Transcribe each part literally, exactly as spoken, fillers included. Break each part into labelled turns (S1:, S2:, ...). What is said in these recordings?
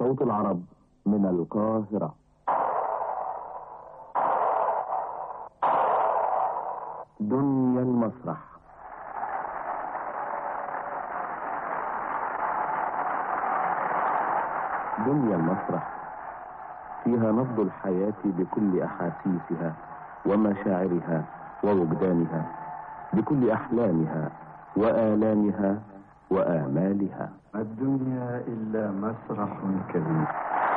S1: صوت العرب من القاهرة. دنيا المسرح. دنيا المسرح فيها نبض الحياة بكل أحاسيسها ومشاعرها ووجدانها، بكل أحلامها وآلامها وآمالها.
S2: الدنيا إلا مسرح كبير.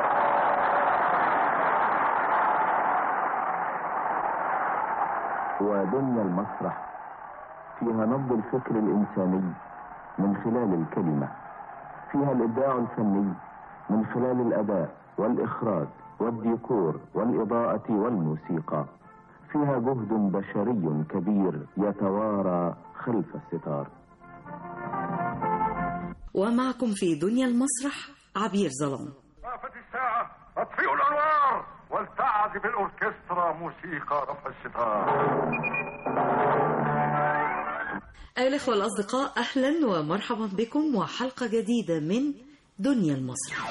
S1: ودنيا المسرح فيها نبض الفكر الإنساني من خلال الكلمة، فيها الإبداع الفني من خلال الأداء والإخراج والديكور والإضاءة والموسيقى، فيها جهد بشري كبير يتوارى خلف الستار.
S3: ومعكم في دنيا المسرح عبير ظلام.
S4: وقفت الساعة، اطفئوا الأنوار ولتعزف الأوركسترا موسيقى رفع الستار.
S3: أيها الأخوة الأصدقاء، أهلا ومرحبا بكم وحلقة جديدة من دنيا المسرح.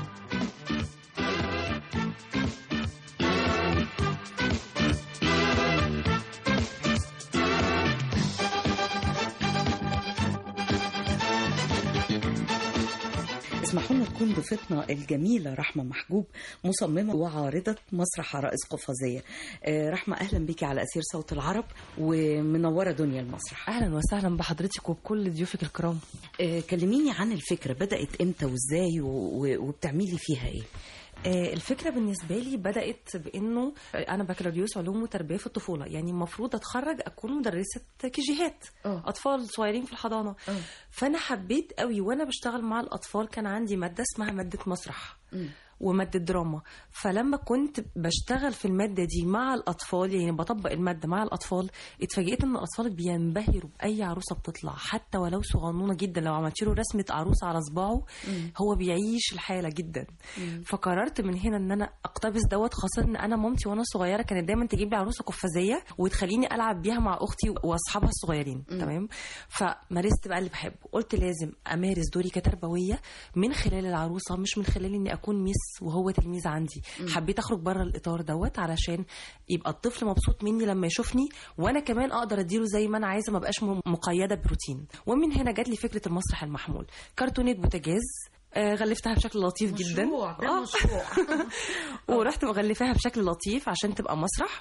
S3: اسمحوا لنا تكون ضيفتنا الجميلة رحمة محجوب، مصممة وعارضة مسرح عرائس قفازية. رحمة، أهلا بك على أثير صوت العرب ومنورة دنيا المسرح.
S5: أهلا وسهلا بحضرتك وبكل ضيوفك الكرام.
S3: كلميني عن الفكرة، بدأت إمتى وإزاي وبتعملي فيها إيه؟
S5: الفكرة بالنسبة لي بدأت بأنه أنا بكالوريوس علوم وتربية في الطفولة، يعني المفروض أتخرج أكون مدرسة كيجيهات، أطفال صغيرين في الحضانة. أوه. فأنا حبيت قوي وأنا بشتغل مع الأطفال كان عندي مادة اسمها مادة مسرح. م. ومادة دراما، فلما كنت بشتغل في المادة دي مع الأطفال، يعني بطبق المادة مع الأطفال، اتفاجئت إن الأطفال بينبهروا بأي عروسة بتطلع حتى ولو صغنونة جدا. لو عملت له رسمة عروسة على صباعه مم. هو بيعيش الحالة جدا. مم. فقررت من هنا إن أنا أقتبس دوت، خاصة إن أنا مامتي وأنا صغيرة كانت دايما تجيب لي عروسة قفازية وتخليني ألعب بيها مع أختي وأصحابها الصغيرين. مم. تمام. فمارست بقى اللي بحبه، قلت لازم أمارس دوري كتربوية من خلال العروسة، مش من خلال إني أكون ميس وهو تلميذ عندي. م. حبيت اخرج بره الاطار دوت علشان يبقى الطفل مبسوط مني لما يشوفني، وانا كمان اقدر اديله زي ما انا عايزه، ما بقاش مقيده بروتين. ومن هنا جات لي فكره المسرح المحمول، كرتونات بوتاجاز. آه غلفتها بشكل لطيف جدا.
S3: مشروع ده مشروع.
S5: ورحت مغلفاها بشكل لطيف عشان تبقى مسرح،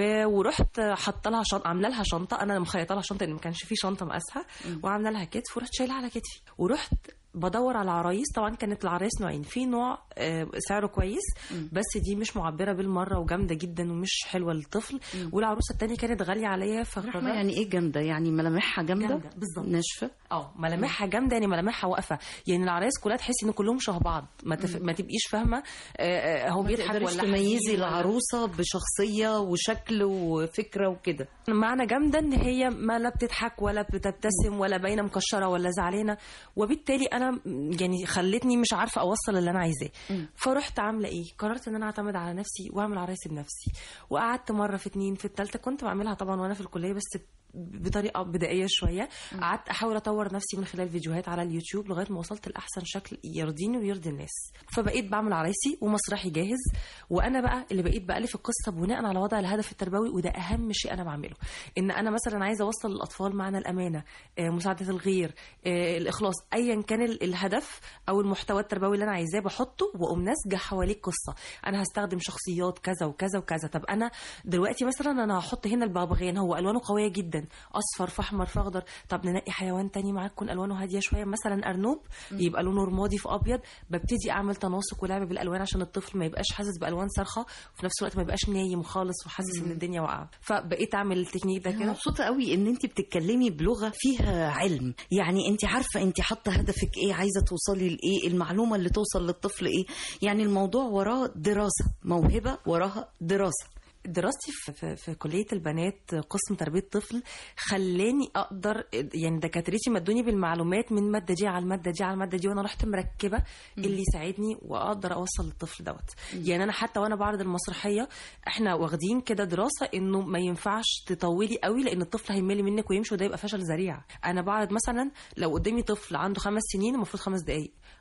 S5: ورحت حاطه لها شنطه، عامله لها شنطه، انا مخيطه لها شنطه لان ما كانش في شنطه مقاسها، وعامله لها كتف، ورحت شايلها على كتفي ورحت بدور على عرايس. طبعا كانت العرايس نوعين، في نوع سعره كويس بس دي مش معبره بالمره وجامده جدا ومش حلوه للطفل، والعروسه الثانيه كانت غاليه عليا. فقررت
S3: يعني ايه جامده؟ يعني ملامحها جامده
S5: بالظبط،
S3: ناشفه.
S5: اه ملامحها جامده، يعني ملامحها واقفه، يعني العرايس كلها تحسي ان كلهم شبه بعض، ما, تف... ما تبقيش فاهمه آه هو بيضحك ولا
S3: تميزي العروسه بشخصيه وشكل وفكره وكده.
S5: معنى جامده ان هي ما لا بتضحك ولا بتبتسم ولا باينه مكشره ولا زعلانه، وبالتالي انا يعني خلتني مش عارفه اوصل اللي انا عايزاه. فرحت عامله ايه، قررت ان انا اعتمد على نفسي واعمل عرايس بنفسي. وقعدت مره في اتنين في الثالثه، كنت بعملها طبعا وانا في الكليه بس بطريقه بدائيه شويه. قعدت احاول اطور نفسي من خلال فيديوهات على اليوتيوب لغايه ما وصلت لاحسن شكل يرضيني ويرضي الناس. فبقيت بعمل عرايسي ومسرحي جاهز، وانا بقى اللي بقيت بالف القصه بناء على وضع الهدف التربوي، وده اهم شيء انا بعمله. ان انا مثلا عايزه اوصل للاطفال معنى الامانه، مساعده الغير، الاخلاص، ايا كان الهدف او المحتوى التربوي اللي انا عايزاه بحطه واقوم ناسجه حواليه قصه. انا هستخدم شخصيات كذا وكذا وكذا. طب انا دلوقتي مثلا انا هحط هنا البغبغان، هو الوانه قويه جدا، اصفر في احمر في اخضر. طب ننقي حيوان تاني معاك تكون الوانه هاديه شويه، مثلا ارنوب يبقى لونه رمادي في ابيض. ببتدي اعمل تناسق ولعب بالالوان عشان الطفل ما يبقاش حاسس بالوان صارخه، وفي نفس الوقت ما يبقاش نايم خالص وحاسس ان الدنيا واقعه. فبقيت اعمل التكنيك ده كده.
S3: مبسوطه قوي ان انت بتتكلمي بلغه فيها علم، يعني انت عارفه انت حاطه هدفك ايه، عايزه توصلي لايه، المعلومه اللي توصل للطفل ايه. يعني الموضوع وراه دراسه، موهبه وراها دراسه.
S5: دراستي في, في, في كلية البنات قسم تربية طفل خلاني أقدر، يعني دكاترتي مدوني بالمعلومات من مادة دي على المادة دي على المادة دي، وأنا رحت مركبة اللي يساعدني وأقدر أوصل للطفل دوت. يعني أنا حتى وأنا بعرض المسرحية إحنا واخدين كده دراسة إنه ما ينفعش تطولي قوي لأن الطفل هيملي منك ويمشي وده يبقى فشل ذريع. أنا بعرض مثلا لو قدامي طفل عنده خمس سنين المفروض خمس دقايق،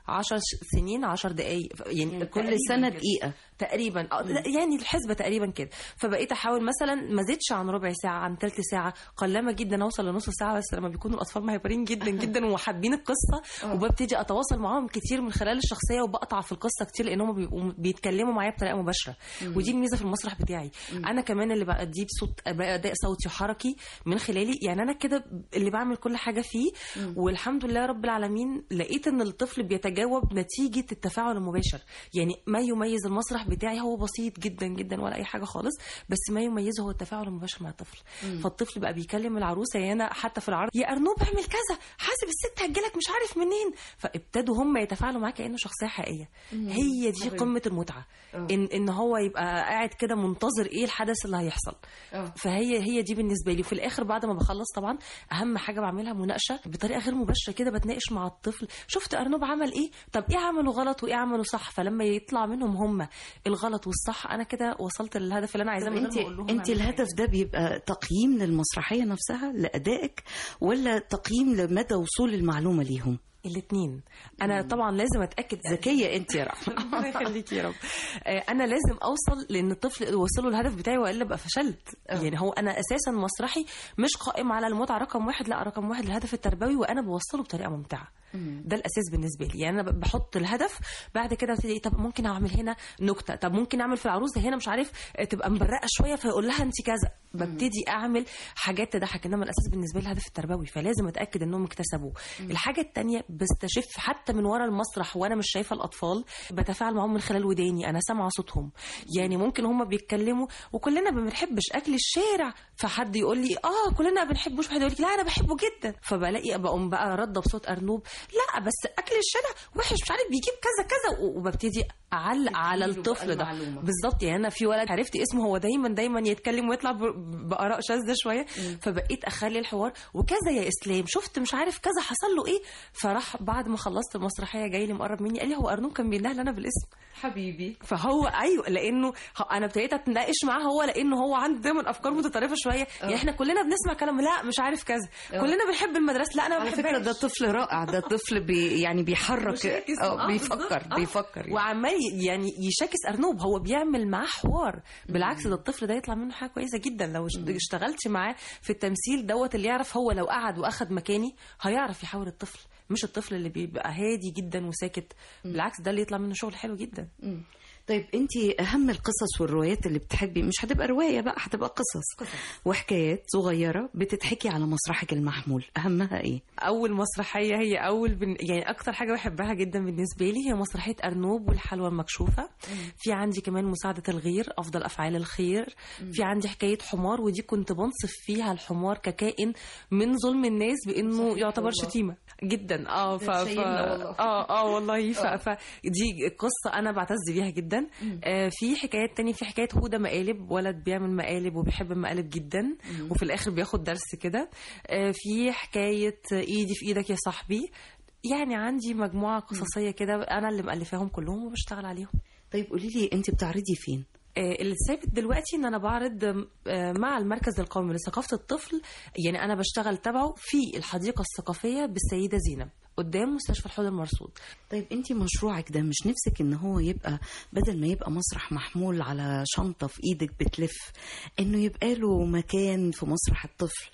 S5: عشر سنين عشر دقايق يعني
S3: كل سنه دقيقه
S5: تقريبا يعني الحسبه تقريبا كده. فبقيت احاول مثلا ما زدش عن ربع ساعه عن ثلث ساعه، قلما جدا اوصل لنص ساعه، بس لما بيكونوا الاطفال مهيبرين جدا جدا وحابين القصه وببتدي اتواصل معاهم كتير من خلال الشخصيه وبقطع في القصه كتير لانهم بيبقوا بيتكلموا معايا بطريقه مباشره. ودي الميزه في المسرح بتاعي. انا كمان اللي بأديه بصوت اداء صوتي وحركي من خلالي، يعني انا كده اللي بعمل كل حاجه فيه. والحمد لله رب العالمين لقيت ان الطفل بيتجاوب نتيجه التفاعل المباشر. يعني ما يميز المسرح بتاعي هو بسيط جدا جدا ولا اي حاجه خالص، بس ما يميزه هو التفاعل المباشر مع الطفل. مم. فالطفل بقى بيكلم العروسه، يعني انا حتى في العرض يا ارنوب اعمل كذا، حاسب الست هتجيلك مش عارف منين، فابتدوا هم يتفاعلوا معاه كانه شخصيه حقيقيه. مم. هي دي حبيب. قمه المتعه. أوه. ان ان هو يبقى قاعد كده منتظر ايه الحدث اللي هيحصل. أوه. فهي هي دي بالنسبه لي. وفي الاخر بعد ما بخلص طبعا اهم حاجه بعملها مناقشه بطريقه غير مباشره كده، بتناقش مع الطفل، شفت ارنوب عمل ايه، طب ايه عمله غلط وايه عمله صح. فلما يطلع منهم هم الغلط والصح انا كده وصلت للهدف اللي انا عايزاه.
S3: انت انت الهدف ده بيبقى تقييم للمسرحيه نفسها لادائك، ولا تقييم لمدى وصول المعلومه ليهم؟
S5: الاثنين. انا طبعا لازم اتاكد.
S3: ذكيه انت يا رحمه.
S5: الله يخليكي يا رب. انا لازم اوصل لان الطفل وصله الهدف بتاعي والا ابقى فشلت. أوه. يعني هو انا اساسا مسرحي مش قائم على المتعه رقم واحد، لا رقم واحد الهدف التربوي، وانا بوصله بطريقه ممتعه. ده الاساس بالنسبه لي. يعني انا بحط الهدف، بعد كده ابتدي طب ممكن اعمل هنا نكته، طب ممكن اعمل في العروسه هنا مش عارف تبقى مبرقه شويه فيقول لها انت كذا. ببتدي اعمل حاجات تضحك، انما الاساس بالنسبه لي الهدف التربوي، فلازم اتاكد انهم اكتسبوه. الحاجه الثانيه بستشف حتى من ورا المسرح وانا مش شايفه الاطفال، بتفاعل معهم من خلال وداني، انا سامعه صوتهم. يعني ممكن هم بيتكلموا وكلنا ما بنحبش اكل الشارع، فحد يقول لي اه كلنا ما بنحبوش، واحد يقول لي لا انا بحبه جدا، فبلاقي بقوم بقى رده بصوت ارنوب لا بس اكل الشارع وحش مش عارف بيجيب كذا كذا، وببتدي اعلق على الطفل ده بالظبط. يعني انا في ولد عرفت اسمه هو دايما دايما يتكلم ويطلع باراء شاذه شويه، فبقيت اخلي الحوار وكذا يا اسلام شفت مش عارف كذا حصل له ايه. فراح بعد ما خلصت المسرحيه جاي لي مقرب مني قال لي هو ارنوب كان بينده لنا بالاسم
S3: حبيبي.
S5: فهو ايوه لانه انا ابتديت اتناقش معاه هو لانه هو عنده دايما افكار متطرفه شويه. أوه. يعني احنا كلنا بنسمع كلام لا مش عارف كذا. أوه. كلنا بنحب المدرسه لا انا
S3: على فكره ده طفل رائع، ده طفل بي يعني بيحرك اه بيفكر آه. بيفكر يعني.
S5: وعمال يعني يشاكس ارنوب، هو بيعمل معاه حوار. بالعكس ده الطفل ده يطلع منه حاجه كويسه جدا لو اشتغلت معاه في التمثيل دوت اللي يعرف هو لو قعد واخد مكاني هيعرف يحاور الطفل، مش الطفل اللي بيبقى هادي جدا وساكت. بالعكس ده اللي يطلع منه شغل حلو جدا.
S3: طيب انت اهم القصص والروايات اللي بتحبي، مش هتبقى روايه بقى هتبقى قصص, قصص وحكايات صغيره بتتحكي على مسرحك المحمول، اهمها ايه؟
S5: اول مسرحيه هي اول بن... يعني اكتر حاجه بحبها جدا بالنسبه لي هي مسرحيه ارنوب والحلوى المكشوفه. مم. في عندي كمان مساعده الغير، افضل افعال الخير. مم. في عندي حكايه حمار، ودي كنت بنصف فيها الحمار ككائن من ظلم الناس بانه يعتبر شتيمه جدا. اه ف... ف... اه اه والله ف... فدي قصه انا بعتز بيها جدا. آه في حكايات تانية، في حكاية هدى مقالب، ولد بيعمل مقالب وبيحب المقالب جدا. مم. وفي الآخر بياخد درس كده. آه في حكاية ايدي في ايدك يا صاحبي. يعني عندي مجموعة قصصية كده أنا اللي مألفاهم كلهم وبشتغل عليهم.
S3: طيب قولي لي أنت بتعرضي فين؟
S5: آه اللي ثابت دلوقتي ان انا بعرض آه مع المركز القومي لثقافة الطفل، يعني انا بشتغل تبعه في الحديقة الثقافية بالسيدة زينب قدام مستشفى الحوض المرصود.
S3: طيب انت مشروعك ده مش نفسك ان هو يبقى بدل ما يبقى مسرح محمول على شنطة في ايدك بتلف، انه يبقى له مكان في مسرح الطفل،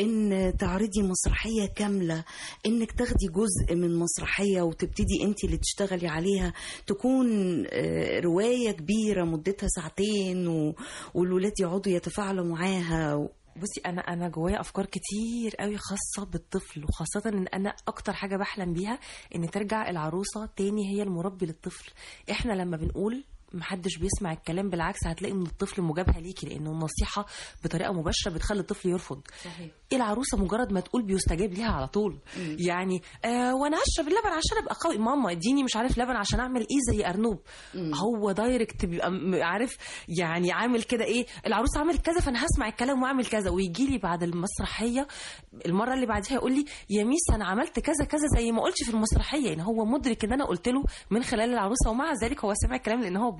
S3: ان تعرضي مسرحية كاملة، انك تاخدي جزء من مسرحية وتبتدي انت اللي تشتغلي عليها، تكون رواية كبيرة مدتها ساعتين والولاد يقعدوا يتفاعلوا معاها؟
S5: بصي انا انا جوايا افكار كتير قوي خاصه بالطفل، وخاصه ان انا اكتر حاجه بحلم بيها ان ترجع العروسه تاني هي المربي للطفل. احنا لما بنقول محدش بيسمع الكلام، بالعكس هتلاقي ان الطفل مجابهه ليكي، لانه النصيحه بطريقه مباشره بتخلي الطفل يرفض. صحيح. العروسه مجرد ما تقول بيستجاب ليها على طول. مم. يعني آه وانا هشرب اللبن عشان ابقى قوي، ماما اديني مش عارف لبن عشان اعمل ايه زي ارنوب. مم. هو دايركت بيبقى عارف يعني عامل كده ايه، العروسه عملت كذا فانا هسمع الكلام واعمل كذا، ويجي لي بعد المسرحيه المره اللي بعديها يقول لي يا ميس انا عملت كذا كذا زي ما قلتش في المسرحيه. يعني هو مدرك ان انا قلت له من خلال العروسه، ومع ذلك هو سمع الكلام لان هو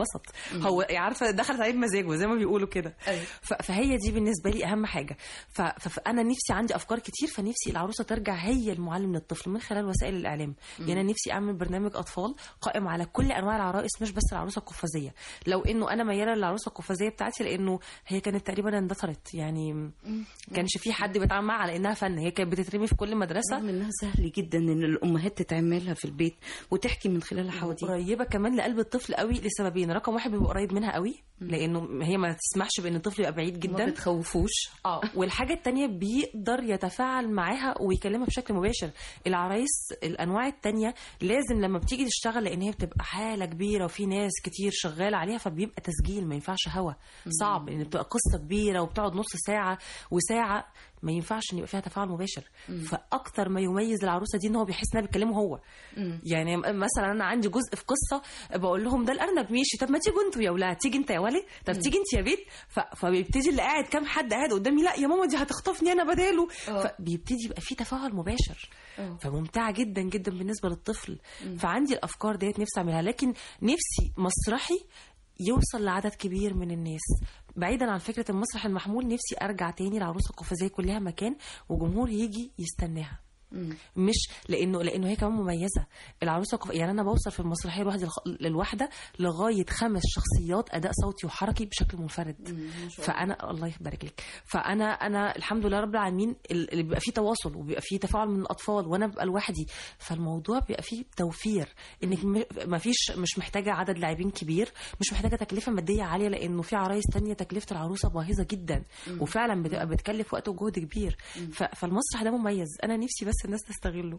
S5: اتبسط. هو عارفه دخلت عليه بمزاجه زي ما بيقولوا كده. فهي دي بالنسبه لي اهم حاجه. فانا نفسي عندي افكار كتير، فنفسي العروسه ترجع هي المعلم للطفل من خلال وسائل الاعلام. يعني انا نفسي اعمل برنامج اطفال قائم على كل انواع العرائس، مش بس العروسه القفازيه. لو انه انا مياله للعروسه القفازيه بتاعتي لانه هي كانت تقريبا اندثرت، يعني كانش في حد بيتعامل معاها على انها فن، هي كانت بتترمي في كل مدرسه.
S3: رغم انها سهل جدا ان الامهات تتعملها في البيت وتحكي من خلال حواديت.
S5: قريبه كمان لقلب الطفل قوي لسببين: رقم واحد بيبقى قريب منها قوي لانه هي ما تسمحش بان الطفل يبقى بعيد جدا،
S3: ما بتخوفوش.
S5: اه والحاجه الثانيه بيقدر يتفاعل معاها ويكلمها بشكل مباشر. العرايس الانواع الثانيه لازم لما بتيجي تشتغل، لان هي بتبقى حاله كبيره وفي ناس كتير شغاله عليها، فبيبقى تسجيل ما ينفعش هوا، صعب لان بتبقى قصه كبيره وبتقعد نص ساعه وساعه، ما ينفعش ان يبقى فيها تفاعل مباشر. مم. فاكتر ما يميز العروسه دي ان هو بيحس انها بيتكلمه هو. مم. يعني مثلا انا عندي جزء في قصه بقول لهم ده الارنب ماشي، طب ما تيجوا انتوا يا اولاد، تيجي انت يا ولي، طب تيجي انت يا بيت. فبيبتدي اللي قاعد كام حد قاعد قدامي، لا يا ماما دي هتخطفني انا بداله. أوه. فبيبتدي يبقى في تفاعل مباشر. أوه. فممتعه جدا جدا بالنسبه للطفل. مم. فعندي الافكار ديت نفسي اعملها، لكن نفسي مسرحي يوصل لعدد كبير من الناس. بعيدا عن فكرة المسرح المحمول، نفسي أرجع تاني العروسة القفازية كلها مكان وجمهور يجي يستناها. مم. مش لانه لانه هي كمان مميزه العروسه القف... يعني انا بوصل في المسرحيه الواحده للواحده لغايه خمس شخصيات اداء صوتي وحركي بشكل منفرد. فانا الله يبارك لك، فانا انا الحمد لله رب العالمين اللي بيبقى فيه تواصل وبيبقى فيه تفاعل من الاطفال وانا ببقى لوحدي، فالموضوع بيبقى فيه توفير، انك ما فيش مش محتاجه عدد لاعبين كبير، مش محتاجه تكلفه ماديه عاليه، لانه في عرايس تانية تكلفه العروسه باهظه جدا. مم. وفعلا بتبقى بتكلف وقت وجهد كبير. ف... فالمسرح ده مميز، انا نفسي بس الناس تستغله.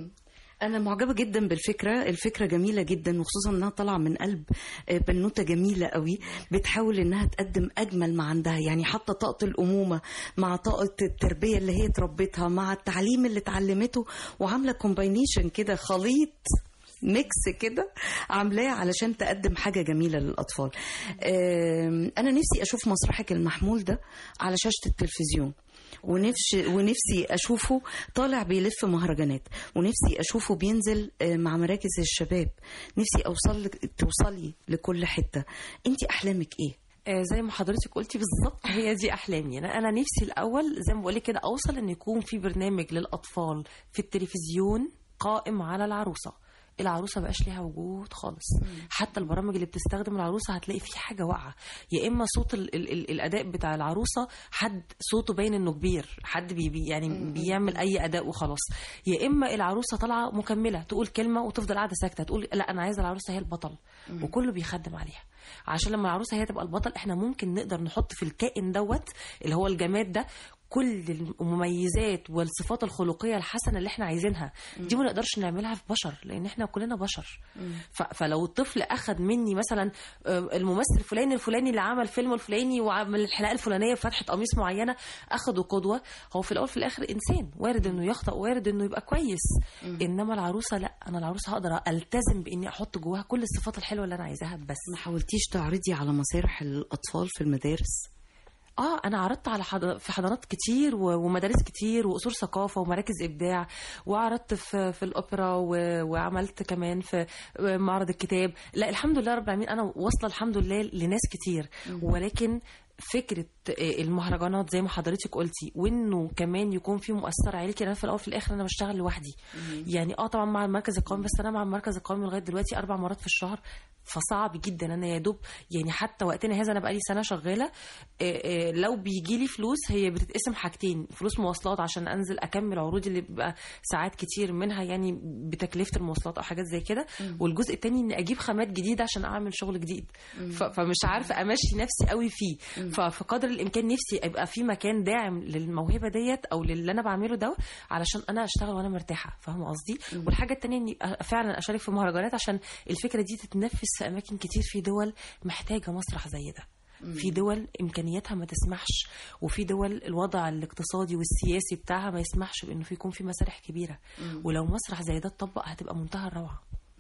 S3: أنا معجبة جدا بالفكرة، الفكرة جميلة جدا، وخصوصا أنها طالعة من قلب بنوتة جميلة قوي بتحاول أنها تقدم أجمل ما عندها، يعني حتى طاقة الأمومة مع طاقة التربية اللي هي تربتها مع التعليم اللي اتعلمته، وعاملة كومباينيشن كده، خليط ميكس كده عاملاه علشان تقدم حاجة جميلة للأطفال. أنا نفسي أشوف مسرحك المحمول ده على شاشة التلفزيون، ونفسي ونفسي اشوفه طالع بيلف مهرجانات، ونفسي اشوفه بينزل مع مراكز الشباب، نفسي اوصل لك توصلي لكل حته. انت احلامك ايه؟
S5: آه زي ما حضرتك قلتي بالظبط، هي دي احلامي. انا انا نفسي الاول زي ما بقول لك كده اوصل ان يكون في برنامج للاطفال في التلفزيون قائم على العروسه. العروسه بقاش ليها وجود خالص. مم. حتى البرامج اللي بتستخدم العروسه هتلاقي فيه حاجه واقعه، يا اما صوت ال ال ال الاداء بتاع العروسه حد صوته باين انه كبير، حد بي يعني مم. بيعمل اي اداء وخلاص، يا اما العروسه طالعه مكمله تقول كلمه وتفضل قاعده ساكته تقول لا انا عايزه العروسه هي البطل. مم. وكله بيخدم عليها، عشان لما العروسه هي تبقى البطل احنا ممكن نقدر نحط في الكائن دوت اللي هو الجماد ده كل المميزات والصفات الخلقيه الحسنه اللي احنا عايزينها. دي ما نقدرش نعملها في بشر لان احنا كلنا بشر. فلو الطفل اخذ مني مثلا الممثل الفلاني الفلاني اللي عمل فيلم الفلاني وعمل الحلقه الفلانيه بفتحه قميص معينه، اخده قدوه، هو في الاول في الاخر انسان وارد انه يخطئ وارد انه يبقى كويس. انما العروسه لا، انا العروسه هقدر التزم باني احط جواها كل الصفات الحلوه اللي انا عايزاها. بس
S3: ما حاولتيش تعرضي على مسارح الاطفال في المدارس؟
S5: اه انا عرضت على حضر... في حضانات كتير ومدارس كتير واصول ثقافه ومراكز ابداع، وعرضت في في الاوبرا و... وعملت كمان في معرض الكتاب. لا الحمد لله رب العالمين انا واصله الحمد لله لناس كتير. ولكن فكره المهرجانات زي ما حضرتك قلتي وانه كمان يكون في مؤثر عائلي، انا في الاول في الاخر انا بشتغل لوحدي. يعني اه طبعا مع المركز القومي، بس انا مع المركز القومي لغايه دلوقتي اربع مرات في الشهر، فصعب جدا. انا يا دوب يعني حتى وقتنا هذا انا بقالي سنه شغاله، لو بيجي لي فلوس هي بتتقسم حاجتين: فلوس مواصلات عشان انزل اكمل عروضي اللي بيبقى ساعات كتير منها يعني بتكلفه المواصلات او حاجات زي كده، والجزء الثاني ان اجيب خامات جديده عشان اعمل شغل جديد. فمش عارفه امشي نفسي قوي فيه. فقدر الامكان نفسي ابقى في مكان داعم للموهبه ديت او للي انا بعمله ده علشان انا اشتغل وانا مرتاحه، فاهمه قصدي؟ والحاجه الثانيه اني فعلا اشارك في مهرجانات عشان الفكره دي تتنفذ في اماكن كتير. في دول محتاجه مسرح زي ده، في دول امكانياتها ما تسمحش، وفي دول الوضع الاقتصادي والسياسي بتاعها ما يسمحش بانه في يكون في مسارح كبيره. ولو مسرح زي ده اتطبق هتبقى منتهى الروعه.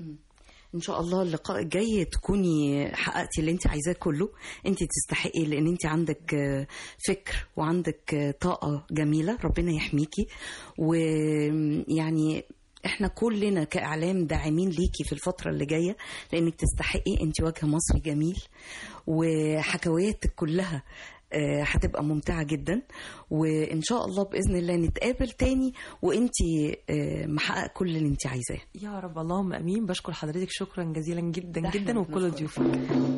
S3: ان شاء الله اللقاء الجاي تكوني حققتي اللي انت عايزاه كله. انت تستحقي لان انت عندك فكر وعندك طاقه جميله، ربنا يحميكي. ويعني احنا كلنا كاعلام داعمين ليكي في الفتره اللي جايه، لانك تستحقي. انت وجه مصري جميل، وحكاوياتك كلها هتبقى ممتعة جدا، وإن شاء الله بإذن الله نتقابل تاني وإنتي محقق كل اللي إنتي عايزاه
S5: يا رب. اللهم أمين. بشكر حضرتك شكرا جزيلا جدا جدا وكل ضيوفك.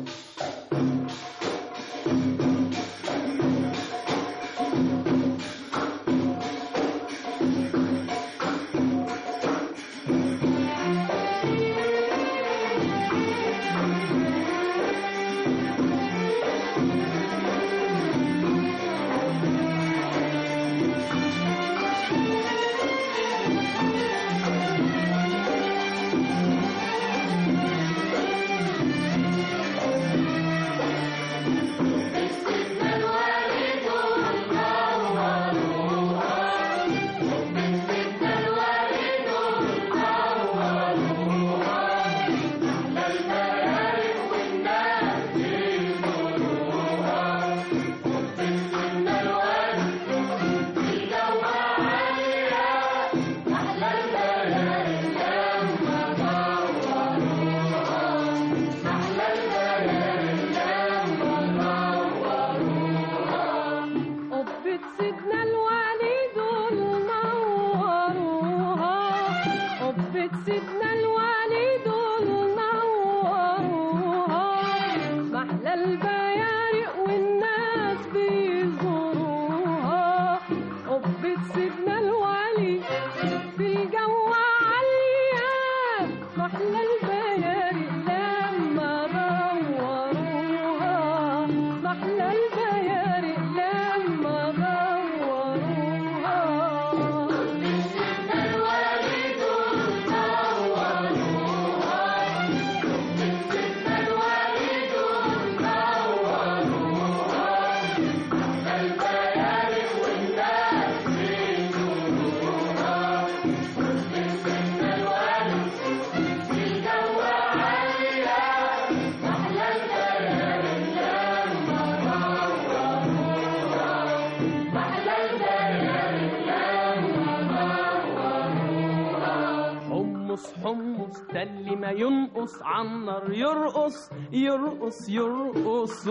S6: اللي ما ينقص عالنار يرقص يرقص يرقص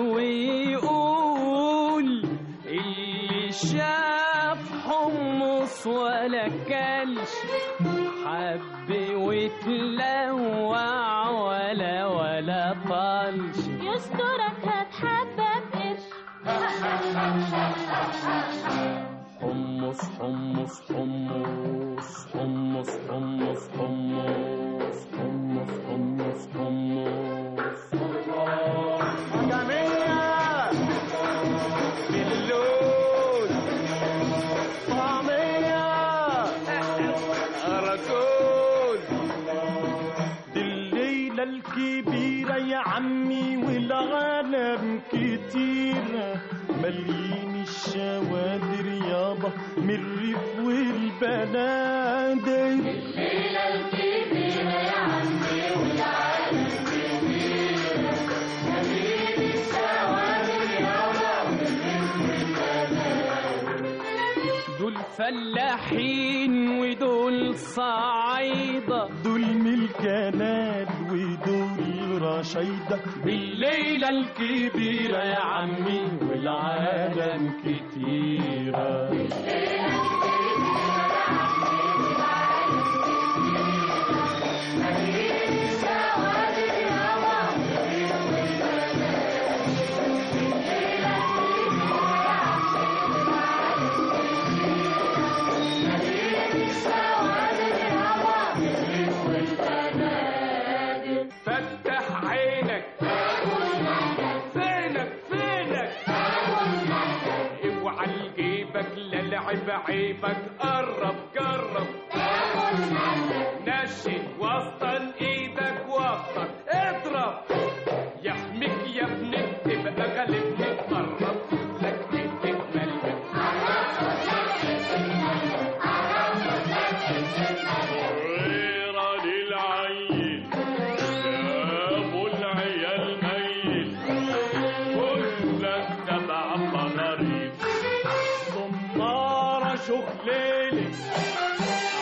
S6: ويقول اللي شاف حمص ولا كلش حب وتلوع ولا ولا طلش
S7: يسترك هتحبب قرش
S6: حمص حمص حمص حمص حمص حمص حمص حمص حمص جميلة باللون طعمية أراكون دي الليلة الكبيرة يا عمي والعالم كتيرة مليين الشوادر يابا من الريف والبنادر
S7: الليلة الكبيرة يا عمي والعالم كبيرة مليين الشوادر يابا من الريف والبنادر
S6: دول فلاحين ودول صعايدة
S8: دول من الكنال ودول رشيدة
S6: بالليلة الكبيرة يا عمي والعالم كتيرة عيبك قرب جرب نشي وسطن ايدك وسطك اضرب يحميك يا ابني تبقى غالبني قرب لك تتملك غيرة للعيل ابو العيال ميل كلك تبع بغريب شوف ليلي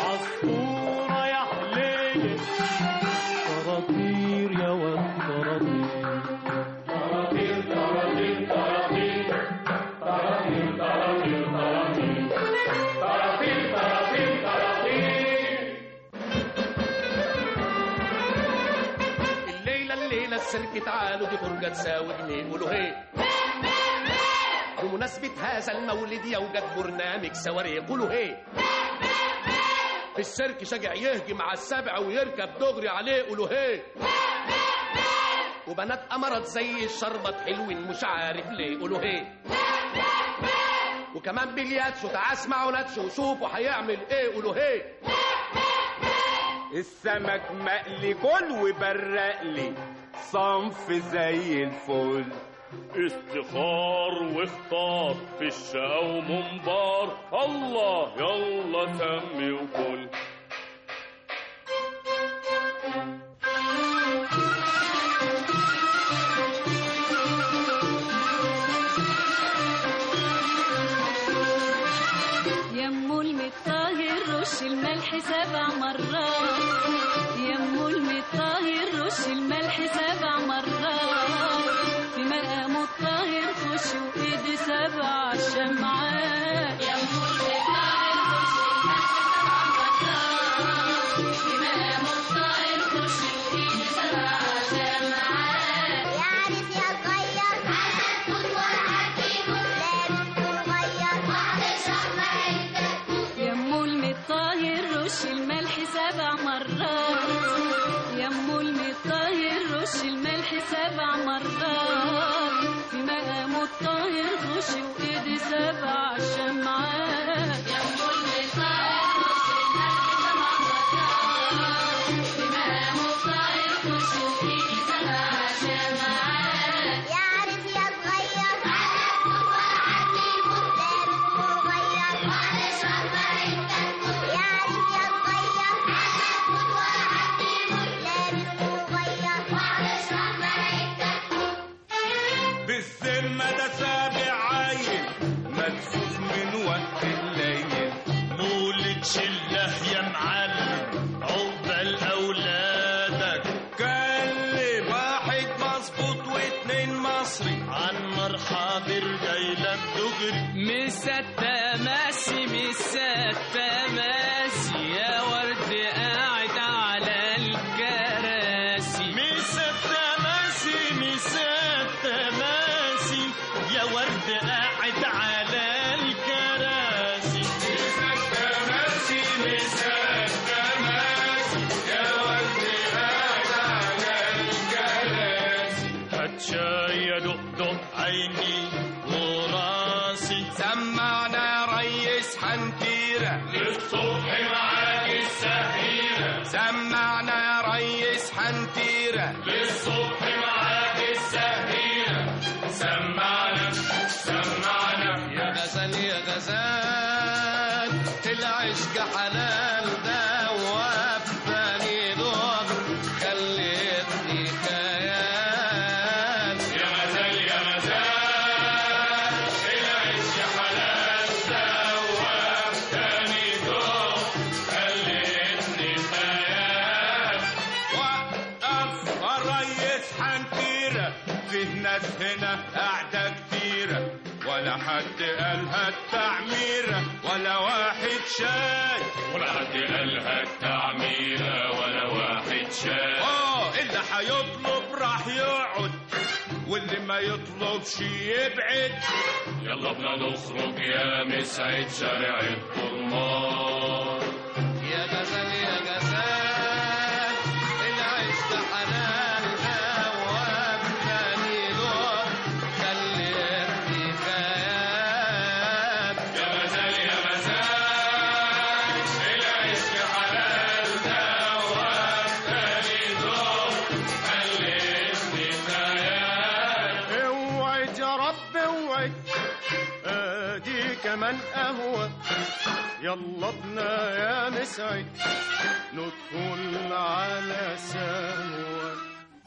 S9: السيرك تعالوا دي فرجة تساوي جنيه قولوا هي. بمناسبة هذا المولد يوجد برنامج صواريخ قولوا هي. في السيرك شجع يهجم على السبع ويركب دغري عليه قولوا هي. وبنات أمرت زي الشربط حلوين مش عارف ليه قولوا هي. وكمان بلياتشو تعال اسمعوا ناتشو شوفوا هيعمل ايه قولوا هي.
S10: السمك مقلي كل وبرقلي صنف زي الفل.
S8: استخار واختار في الشقا ومنبار الله يلا سمي وكل.
S7: يمو المطاهر رش الملح سبع مرات. يمو المطاهر رش الملح سبع مرات. في مقام الطاهر خش وايدي سبع شمعات. يمو المطاهر رش الملح سبع مرات. في مقام الطاهر خش وايدي سبع شمعات. يعرف يا صغير هتكون وهتكون لابس ومغير واحد شمعات. يمو المطاهر رش الملح سبع مرات. يمو المطاهر رش الملح سبع مرات. في مقام الطاهر خش وايدي سبع شمعات. يمو المطاهر رش الملح سبع مرات. في مقام الطاهر خش وايدي سبع شمعات. يعرف يا صغير هتكون وهتكون لابس ومغير واحد شمعات. يعرف يا صغير هتكون وهتكون لابس ومغير واحد شمعات.
S10: بالذمة ده سابع عيل مدفوف من وقت الليل.
S8: مولد شله يا معلم عقبال اولادك.
S10: كلم واحد مظبوط واتنين مصري
S8: عن حاضر جايلك دغري.
S6: مسات ماسي مسات ماسي يا ورد قاعد على الكراسي.
S8: مسات ماسي مسات ماسي يا ورد قاعد على الكراسي.
S10: مسات ماسي مسات ماسي يا ورد قاعد على الكراسي.
S8: هتشاي يا دق عيني وراسي.
S10: سمعنا يا ريس حنتيرة
S8: للصبح معاك السهيرة.
S10: سمعنا يا ريس حنتيرة
S8: للصبح معاك السهيرة. سمعنا سمعنا
S9: يا غزال يا غزال العشق حلال ده وابتني دور خليتني خيال.
S8: يا غزال يا غزال العيش حلال ده وابتني دور خليتني خيال.
S10: وقف الريس حنتيرة فيه ناس هنا قاعدة كتيرة ولا حد قالها التعميرة ولا واحد شاي.
S8: ولا حد قالها التعميرة ولا واحد شاي.
S10: اه اللي هيطلب راح يقعد واللي ما يطلبش يبعد.
S8: يلا بنا نخرج يا مسعد شارع الطرمان.
S9: يا غزال يا غزال العشق حلال ده وابتني دور خليتني خيال.
S8: يا غزال يا غزال العشق حلال ده وابتني دور خليتني خيال.
S10: اوعد يا رب اوعد ادي كمان قهوة. يلا بنا يا مسعد ندخل على سهوة.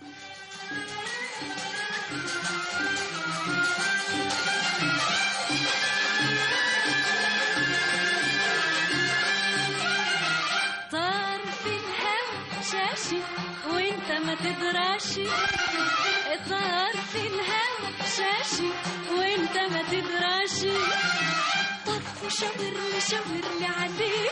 S7: طار في الهوا شاشي وانت ما تدراشي. طار في الهوا شاشي وانت ما تدراشي. طف وشاور لي شاور لي عليك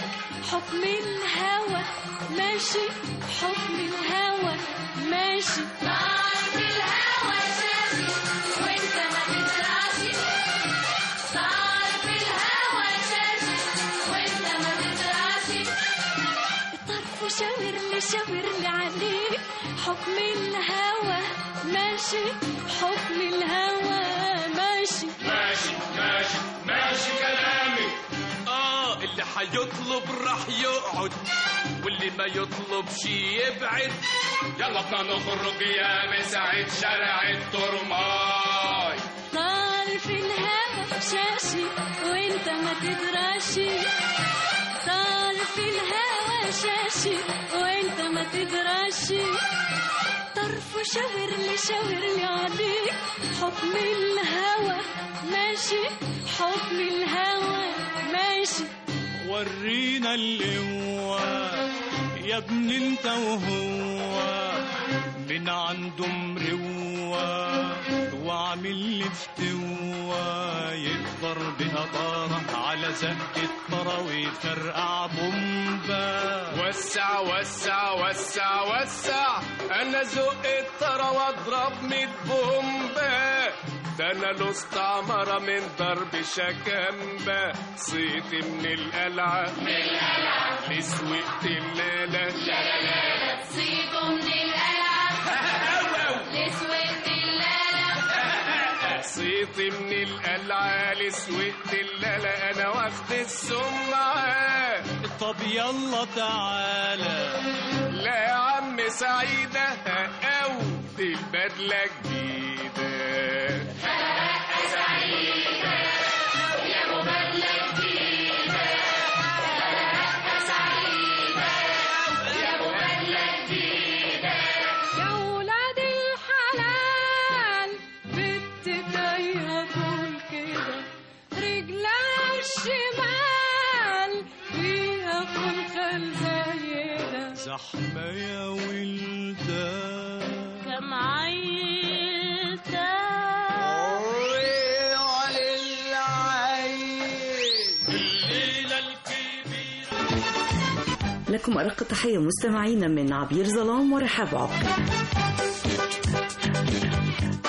S7: حكم الهوى ماشي حكم الهوى ماشي طار في الهوى شاشي وانت ما تدراشي طار في الهوى شاشي وانت ما تدراشي الطرف شاورلي شاورلي عليك حكم الهوى ماشي حكم الهوى ماشي
S10: ماشي ماشي ماشي كلامي. اه اللي هيطلب راح يقعد واللي ما يطلبش يبعد. يلا بنا نخرج يا مساعد شارع الترماي.
S7: طار في الهوى شاشي وانت ما تدراشي طار في الهوى شاشي وانت ما تدراشي طرف شاورلي شاورلي عليك حكم الهوى ماشي حكم الهوى ماشي.
S11: ورينا القوة يا ابن انت وهو من عنده مروة وعامل لي فتوة يقدر بها طارح على زق الطرا ويفرقع بومبا.
S9: وسع وسع وسع وسع انا زق الطرا واضرب ميت بومبا. ده انا له استعمرة من ضرب شكامبا. صيت من القلعة من القلعة لسوقت الليلة لا لا لا
S7: صيته من القلعة لسوقت الليلة
S9: صيت من القلعة لسوقت الليلة انا واخد السمعة.
S11: طب يلا تعالى
S9: لا يا عم سعيدة او دي البدلة جديدة.
S7: سعيدة يا ابو بدلة جديدة سعيدة يا ابو بدلة جديدة. يا ولاد الحلال بنت جاية طول كده رجلها الشمال فيها خلخال زايدة
S11: زحمة يا ولدان
S7: كم عيلتك
S3: لكم أرق تحية مستمعينا من عبير ظلام ورحاب عقل.